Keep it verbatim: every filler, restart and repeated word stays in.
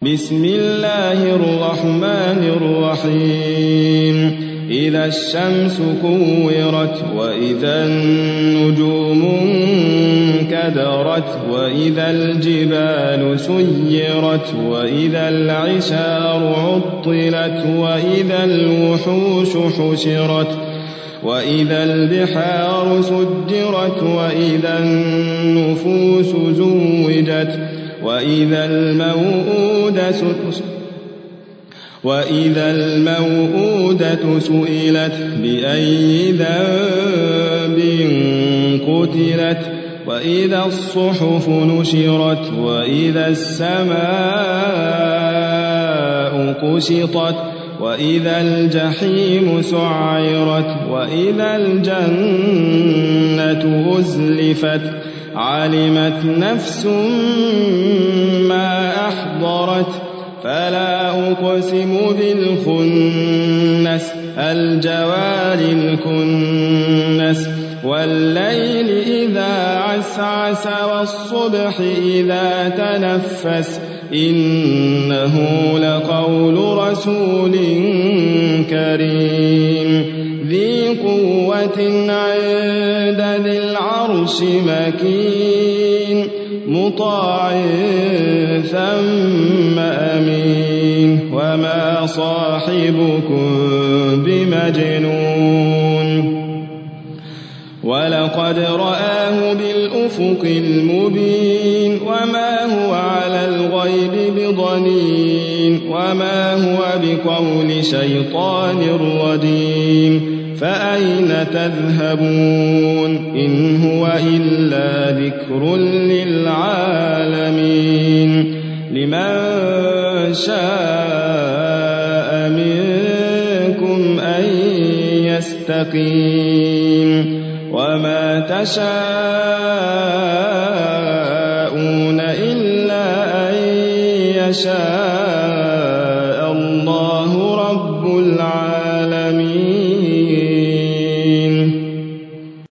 بسم الله الرحمن الرحيم إذا الشمس كورت وإذا النجوم انكدرت وإذا الجبال سيرت وإذا العشار عطلت وإذا الوحوش حشرت وإذا البحار سجرت وإذا النفوس زوجت وإذا الموءودة وإذا الموءودة سئلت بأي ذنب قتلت وإذا الصحف نشرت وإذا السماء كشطت وإذا الجحيم سعرت وإذا الجنة أزلفت علمت نفس ما أحضرت فلا أقسم بالخنس الجوار الكنس والليل إذا عسعس والصبح إذا تنفس إنه لقول رسول كريم ذي قوة عند ذي العرش مكين مطاع ثم أمين وما صاحبكم بمجنون ولقد رآه بالأفق المبين وما هو على الغيب بضنين وما هو بقول شيطان رجيم فأين تذهبون إن هو إلا ذكر للعالمين لمن شاء منكم أن يستقيم وما تشاءون إلا أن يشاء